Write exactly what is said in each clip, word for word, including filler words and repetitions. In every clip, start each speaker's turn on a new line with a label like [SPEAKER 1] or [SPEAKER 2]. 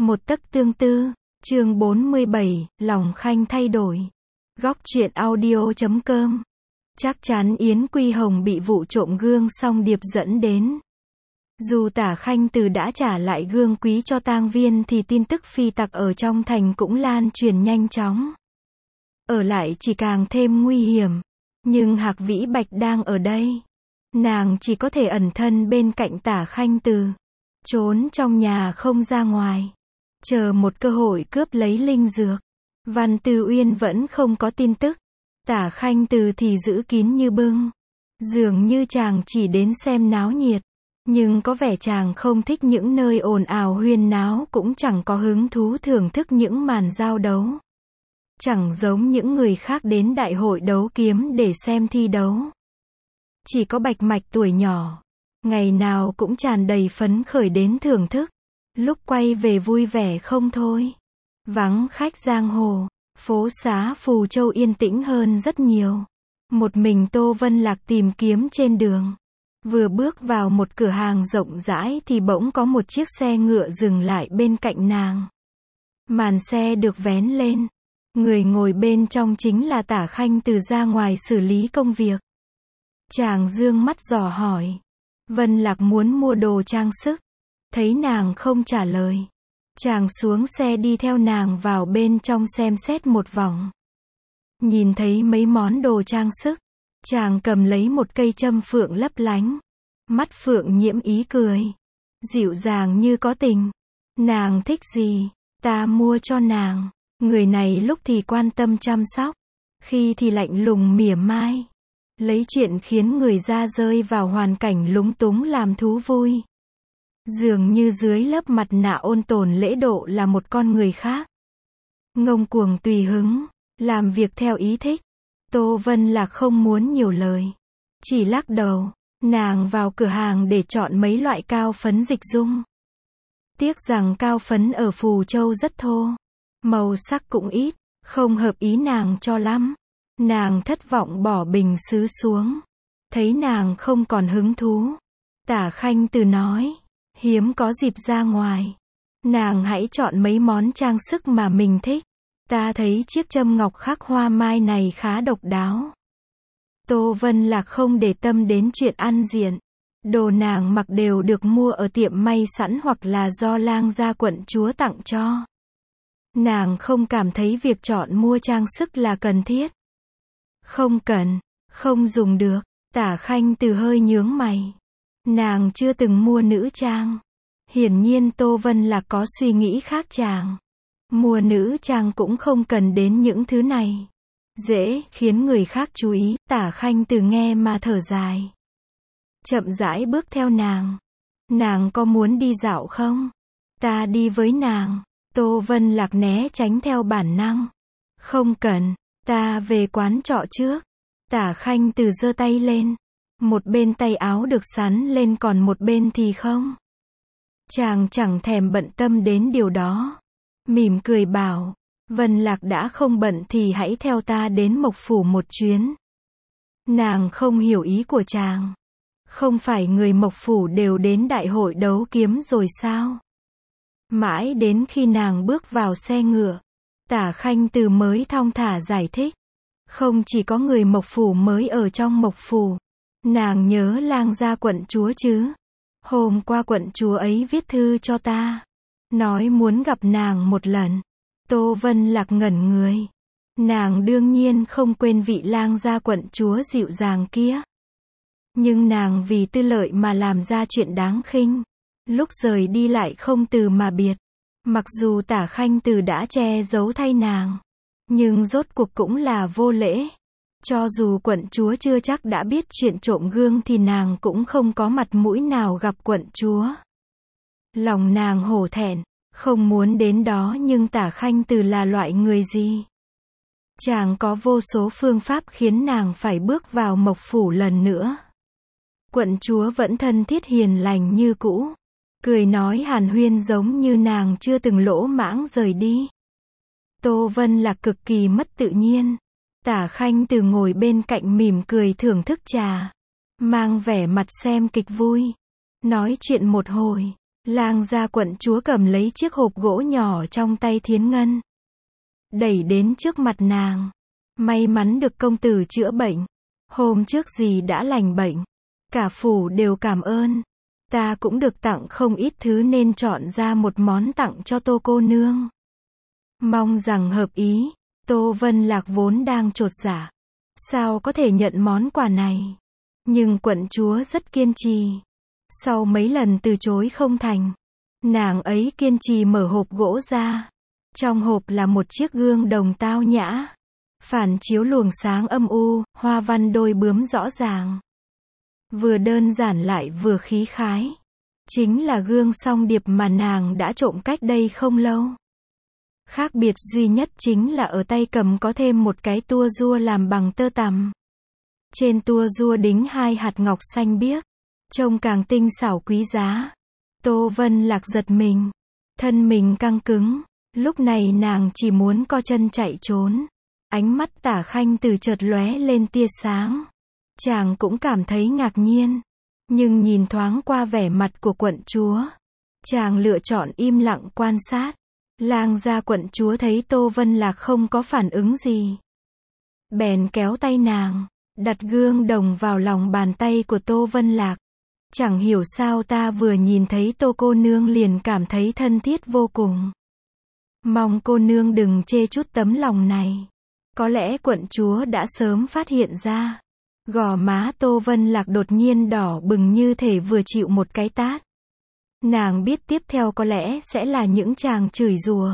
[SPEAKER 1] Một tấc tương tư, chương bốn mươi bảy, lòng Khanh thay đổi. Góc truyện audio chấm com. Chắc chắn Yến Quy Hồng bị vụ trộm gương song điệp dẫn đến. Dù Tả Khanh Từ đã trả lại gương quý cho tang viên thì tin tức phi tặc ở trong thành cũng lan truyền nhanh chóng. Ở lại chỉ càng thêm nguy hiểm. Nhưng Hạc Vĩ Bạch đang ở đây. Nàng chỉ có thể ẩn thân bên cạnh Tả Khanh Từ. Trốn trong nhà không ra ngoài. Chờ một cơ hội cướp lấy linh dược. Văn Tư Uyên vẫn không có tin tức. Tả Khanh Từ thì giữ kín như bưng. Dường như chàng chỉ đến xem náo nhiệt. Nhưng có vẻ chàng không thích những nơi ồn ào huyên náo, cũng chẳng có hứng thú thưởng thức những màn giao đấu. Chẳng giống những người khác đến đại hội đấu kiếm để xem thi đấu. Chỉ có Bạch Mạch tuổi nhỏ, ngày nào cũng tràn đầy phấn khởi đến thưởng thức. Lúc quay về vui vẻ không thôi. Vắng khách giang hồ, phố xá Phù Châu yên tĩnh hơn rất nhiều. Một mình Tô Vân Lạc tìm kiếm trên đường. Vừa bước vào một cửa hàng rộng rãi thì bỗng có một chiếc xe ngựa dừng lại bên cạnh nàng. Màn xe được vén lên. Người ngồi bên trong chính là Tả Khanh Từ ra ngoài xử lý công việc. Chàng dương mắt dò hỏi. Vân Lạc muốn mua đồ trang sức. Thấy nàng không trả lời. Chàng xuống xe đi theo nàng vào bên trong xem xét một vòng. Nhìn thấy mấy món đồ trang sức. Chàng cầm lấy một cây châm phượng lấp lánh. Mắt phượng nhiễm ý cười. Dịu dàng như có tình. Nàng thích gì, ta mua cho nàng. Người này lúc thì quan tâm chăm sóc. Khi thì lạnh lùng mỉa mai. Lấy chuyện khiến người ra rơi vào hoàn cảnh lúng túng làm thú vui. Dường như dưới lớp mặt nạ ôn tồn lễ độ là một con người khác. Ngông cuồng tùy hứng, làm việc theo ý thích. Tô Vân Lạc không muốn nhiều lời. Chỉ lắc đầu, nàng vào cửa hàng để chọn mấy loại cao phấn dịch dung. Tiếc rằng cao phấn ở Phù Châu rất thô. Màu sắc cũng ít, không hợp ý nàng cho lắm. Nàng thất vọng bỏ bình sứ xuống. Thấy nàng không còn hứng thú. Tả Khanh Từ nói. Hiếm có dịp ra ngoài. Nàng hãy chọn mấy món trang sức mà mình thích. Ta thấy chiếc châm ngọc khắc hoa mai này khá độc đáo. Tô Vân Lạc không để tâm đến chuyện ăn diện. Đồ nàng mặc đều được mua ở tiệm may sẵn hoặc là do lang gia quận chúa tặng cho. Nàng không cảm thấy việc chọn mua trang sức là cần thiết. Không cần, không dùng được. Tả Khanh Từ hơi nhướng mày. Nàng chưa từng mua nữ trang. Hiển nhiên Tô Vân Lạc có suy nghĩ khác chàng. Mua nữ trang cũng không cần đến những thứ này. Dễ khiến người khác chú ý. Tả Khanh Từ nghe mà thở dài. Chậm rãi bước theo nàng. Nàng có muốn đi dạo không? Ta đi với nàng. Tô Vân Lạc né tránh theo bản năng. Không cần, ta về quán trọ trước. Tả Khanh Từ giơ tay lên. Một bên tay áo được sắn lên còn một bên thì không. Chàng chẳng thèm bận tâm đến điều đó. Mỉm cười bảo, Vân Lạc đã không bận thì hãy theo ta đến Mộc Phủ một chuyến. Nàng không hiểu ý của chàng. Không phải người Mộc Phủ đều đến đại hội đấu kiếm rồi sao? Mãi đến khi nàng bước vào xe ngựa, Tả Khanh Từ mới thong thả giải thích. Không chỉ có người Mộc Phủ mới ở trong Mộc Phủ. Nàng nhớ lang gia quận chúa chứ? Hôm qua quận chúa ấy viết thư cho ta. Nói muốn gặp nàng một lần. Tô Vân Lạc ngẩn người. Nàng đương nhiên không quên vị lang gia quận chúa dịu dàng kia. Nhưng nàng vì tư lợi mà làm ra chuyện đáng khinh. Lúc rời đi lại không từ mà biệt. Mặc dù Tả Khanh Từ đã che giấu thay nàng. Nhưng rốt cuộc cũng là vô lễ. Cho dù quận chúa chưa chắc đã biết chuyện trộm gương thì nàng cũng không có mặt mũi nào gặp quận chúa. Lòng nàng hổ thẹn, không muốn đến đó, nhưng Tả Khanh Từ là loại người gì? Chàng có vô số phương pháp khiến nàng phải bước vào Mộc Phủ lần nữa. Quận chúa vẫn thân thiết hiền lành như cũ. Cười nói hàn huyên giống như nàng chưa từng lỗ mãng rời đi. Tô Vân Lạc cực kỳ mất tự nhiên. Tả Khanh Từ ngồi bên cạnh mỉm cười thưởng thức trà. Mang vẻ mặt xem kịch vui. Nói chuyện một hồi. Lang gia quận chúa cầm lấy chiếc hộp gỗ nhỏ trong tay Thiến Ngân, đẩy đến trước mặt nàng. May mắn được công tử chữa bệnh. Hôm trước dì đã lành bệnh. Cả phủ đều cảm ơn. Ta cũng được tặng không ít thứ nên chọn ra một món tặng cho Tô cô nương. Mong rằng hợp ý. Tô Vân Lạc vốn đang chột dạ. Sao có thể nhận món quà này? Nhưng quận chúa rất kiên trì. Sau mấy lần từ chối không thành, nàng ấy kiên trì mở hộp gỗ ra. Trong hộp là một chiếc gương đồng tao nhã, phản chiếu luồng sáng âm u, hoa văn đôi bướm rõ ràng. Vừa đơn giản lại vừa khí khái. Chính là gương song điệp mà nàng đã trộm cách đây không lâu. Khác biệt duy nhất chính là ở tay cầm có thêm một cái tua rua làm bằng tơ tằm. Trên tua rua đính hai hạt ngọc xanh biếc, trông càng tinh xảo quý giá. Tô Vân Lạc giật mình, thân mình căng cứng. Lúc này nàng chỉ muốn co chân chạy trốn. Ánh mắt Tả Khanh từ chợt lóe lên tia sáng. Chàng cũng cảm thấy ngạc nhiên, nhưng nhìn thoáng qua vẻ mặt của quận chúa, chàng lựa chọn im lặng quan sát. Lang gia quận chúa thấy Tô Vân Lạc không có phản ứng gì, bèn kéo tay nàng, đặt gương đồng vào lòng bàn tay của Tô Vân Lạc. Chẳng hiểu sao ta vừa nhìn thấy Tô cô nương liền cảm thấy thân thiết vô cùng. Mong cô nương đừng chê chút tấm lòng này. Có lẽ quận chúa đã sớm phát hiện ra. Gò má Tô Vân Lạc đột nhiên đỏ bừng như thể vừa chịu một cái tát. Nàng biết tiếp theo có lẽ sẽ là những chàng chửi rủa,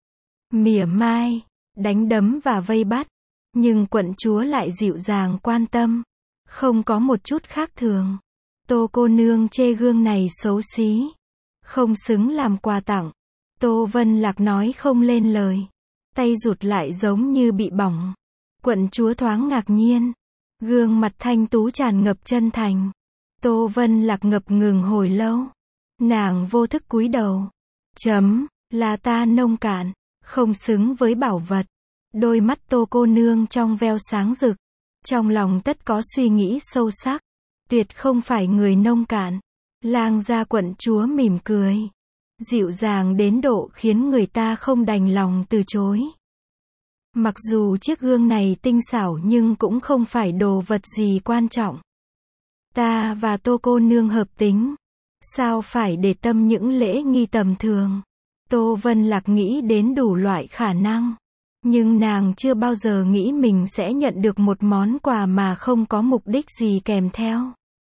[SPEAKER 1] mỉa mai, đánh đấm và vây bắt. Nhưng quận chúa lại dịu dàng quan tâm, không có một chút khác thường. Tô cô nương chê gương này xấu xí, không xứng làm quà tặng. Tô Vân Lạc nói không lên lời, tay rụt lại giống như bị bỏng. Quận chúa thoáng ngạc nhiên, gương mặt thanh tú tràn ngập chân thành. Tô Vân Lạc ngập ngừng hồi lâu, nàng vô thức cúi đầu. Chấm, là ta nông cạn, không xứng với bảo vật. Đôi mắt Tô cô nương trong veo sáng rực, trong lòng tất có suy nghĩ sâu sắc. Tuyệt không phải người nông cạn. Lang gia quận chúa mỉm cười, dịu dàng đến độ khiến người ta không đành lòng từ chối. Mặc dù chiếc gương này tinh xảo nhưng cũng không phải đồ vật gì quan trọng. Ta và Tô cô nương hợp tính, sao phải để tâm những lễ nghi tầm thường. Tô Vân Lạc nghĩ đến đủ loại khả năng, nhưng nàng chưa bao giờ nghĩ mình sẽ nhận được một món quà mà không có mục đích gì kèm theo.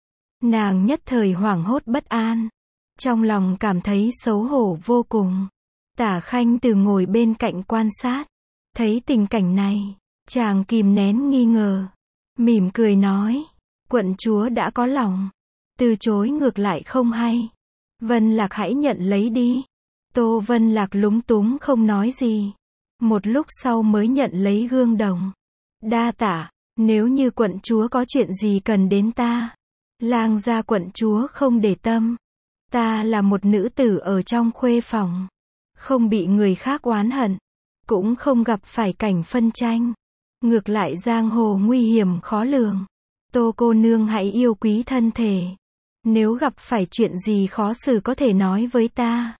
[SPEAKER 1] Nàng nhất thời hoảng hốt bất an, trong lòng cảm thấy xấu hổ vô cùng. Tả Khanh từ ngồi bên cạnh quan sát, thấy tình cảnh này, chàng kìm nén nghi ngờ, mỉm cười nói, quận chúa đã có lòng, từ chối ngược lại không hay. Vân Lạc hãy nhận lấy đi. Tô Vân Lạc lúng túng không nói gì, một lúc sau mới nhận lấy gương đồng. Đa tạ, nếu như quận chúa có chuyện gì cần đến ta. Lang gia quận chúa không để tâm. Ta là một nữ tử ở trong khuê phòng, không bị người khác oán hận, cũng không gặp phải cảnh phân tranh. Ngược lại giang hồ nguy hiểm khó lường. Tô cô nương hãy yêu quý thân thể. Nếu gặp phải chuyện gì khó xử có thể nói với ta.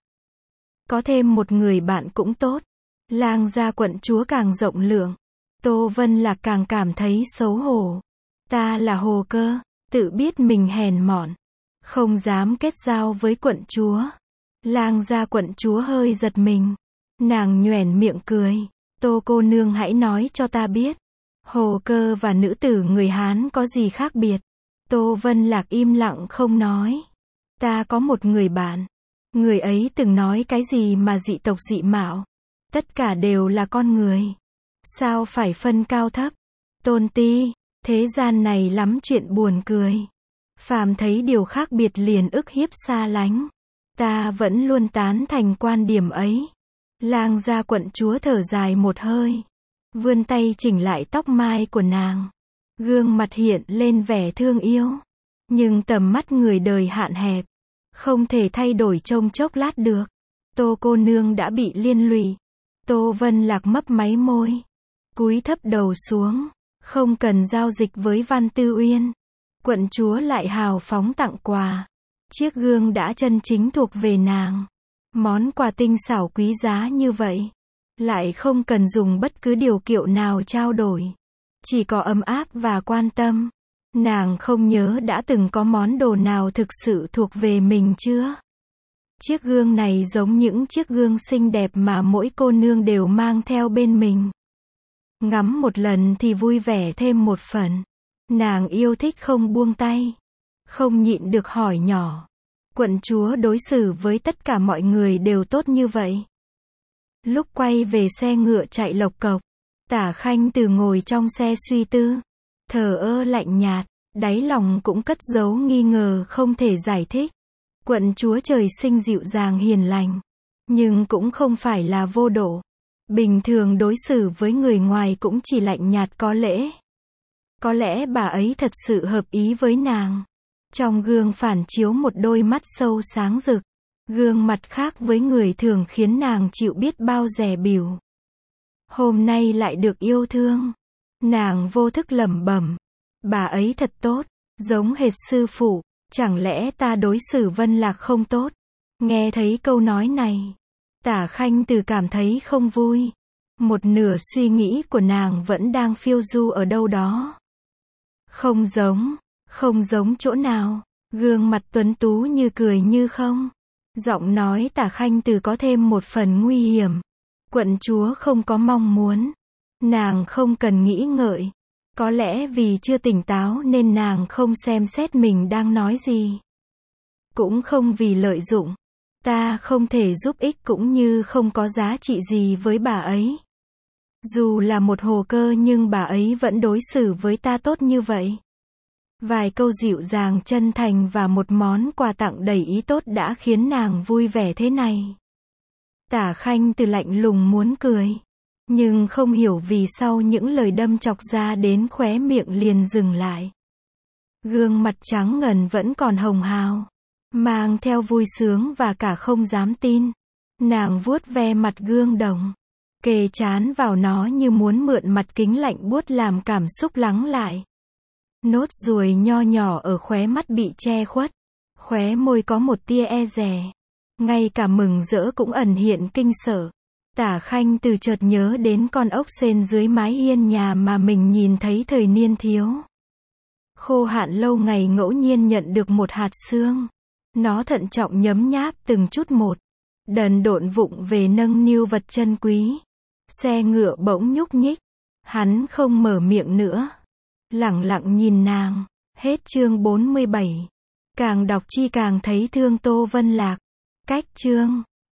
[SPEAKER 1] Có thêm một người bạn cũng tốt. Lang gia quận chúa càng rộng lượng. Tô Vân Lạc càng cảm thấy xấu hổ. Ta là hồ cơ, tự biết mình hèn mọn, không dám kết giao với quận chúa. Lang gia quận chúa hơi giật mình. Nàng nhoẻn miệng cười. Tô cô nương hãy nói cho ta biết, hồ cơ và nữ tử người Hán có gì khác biệt? Tô Vân Lạc im lặng không nói. Ta có một người bạn. Người ấy từng nói cái gì mà dị tộc dị mạo. Tất cả đều là con người. Sao phải phân cao thấp? Tôn ti, thế gian này lắm chuyện buồn cười. Phàm thấy điều khác biệt liền ức hiếp xa lánh. Ta vẫn luôn tán thành quan điểm ấy. Lang gia quận chúa thở dài một hơi, vươn tay chỉnh lại tóc mai của nàng. Gương mặt hiện lên vẻ thương yêu. Nhưng tầm mắt người đời hạn hẹp, không thể thay đổi trong chốc lát được. Tô cô nương đã bị liên lụy. Tô Vân Lạc mấp máy môi, cúi thấp đầu xuống. Không cần giao dịch với Văn Tư Uyên. Quận chúa lại hào phóng tặng quà. Chiếc gương đã chân chính thuộc về nàng. Món quà tinh xảo quý giá như vậy, lại không cần dùng bất cứ điều kiện nào trao đổi. Chỉ có ấm áp và quan tâm. Nàng không nhớ đã từng có món đồ nào thực sự thuộc về mình chưa? Chiếc gương này giống những chiếc gương xinh đẹp mà mỗi cô nương đều mang theo bên mình. Ngắm một lần thì vui vẻ thêm một phần. Nàng yêu thích không buông tay. Không nhịn được hỏi nhỏ. Quận chúa đối xử với tất cả mọi người đều tốt như vậy. Lúc quay về xe ngựa chạy lộc cộc, Tả Khanh Từ ngồi trong xe suy tư. Thờ ơ lạnh nhạt, đáy lòng cũng cất giấu nghi ngờ không thể giải thích. Quận chúa trời sinh dịu dàng hiền lành, nhưng cũng không phải là vô độ. Bình thường đối xử với người ngoài cũng chỉ lạnh nhạt có lễ. Có lẽ bà ấy thật sự hợp ý với nàng. Trong gương phản chiếu một đôi mắt sâu sáng rực. Gương mặt khác với người thường khiến nàng chịu biết bao dè bỉu. Hôm nay lại được yêu thương. Nàng vô thức lẩm bẩm. Bà ấy thật tốt, giống hệt sư phụ. Chẳng lẽ ta đối xử Vân Lạc không tốt? Nghe thấy câu nói này, Tả Khanh Từ cảm thấy không vui. Một nửa suy nghĩ của nàng vẫn đang phiêu du ở đâu đó. Không giống, không giống chỗ nào. Gương mặt tuấn tú như cười như không. Giọng nói Tả Khanh Từ có thêm một phần nguy hiểm. Quận chúa không có mong muốn. Nàng không cần nghĩ ngợi. Có lẽ vì chưa tỉnh táo nên nàng không xem xét mình đang nói gì. Cũng không vì lợi dụng. Ta không thể giúp ích cũng như không có giá trị gì với bà ấy. Dù là một hồ cơ nhưng bà ấy vẫn đối xử với ta tốt như vậy. Vài câu dịu dàng chân thành và một món quà tặng đầy ý tốt đã khiến nàng vui vẻ thế này. Tả Khanh Từ lạnh lùng muốn cười. Nhưng không hiểu vì sau những lời đâm chọc ra đến khóe miệng liền dừng lại. Gương mặt trắng ngần vẫn còn hồng hào. Mang theo vui sướng và cả không dám tin. Nàng vuốt ve mặt gương đồng. Kề trán vào nó như muốn mượn mặt kính lạnh buốt làm cảm xúc lắng lại. Nốt ruồi nho nhỏ ở khóe mắt bị che khuất. Khóe môi có một tia e dè. Ngay cả mừng rỡ cũng ẩn hiện kinh sợ. Tả Khanh Từ chợt nhớ đến con ốc sên dưới mái hiên nhà mà mình nhìn thấy thời niên thiếu. Khô hạn lâu ngày ngẫu nhiên nhận được một hạt sương. Nó thận trọng nhấm nháp từng chút một. Đần độn vụng về nâng niu vật chân quý. Xe ngựa bỗng nhúc nhích. Hắn không mở miệng nữa. Lẳng lặng nhìn nàng. Hết chương bốn mươi bảy. Càng đọc chi càng thấy thương Tô Vân Lạc. Cách chương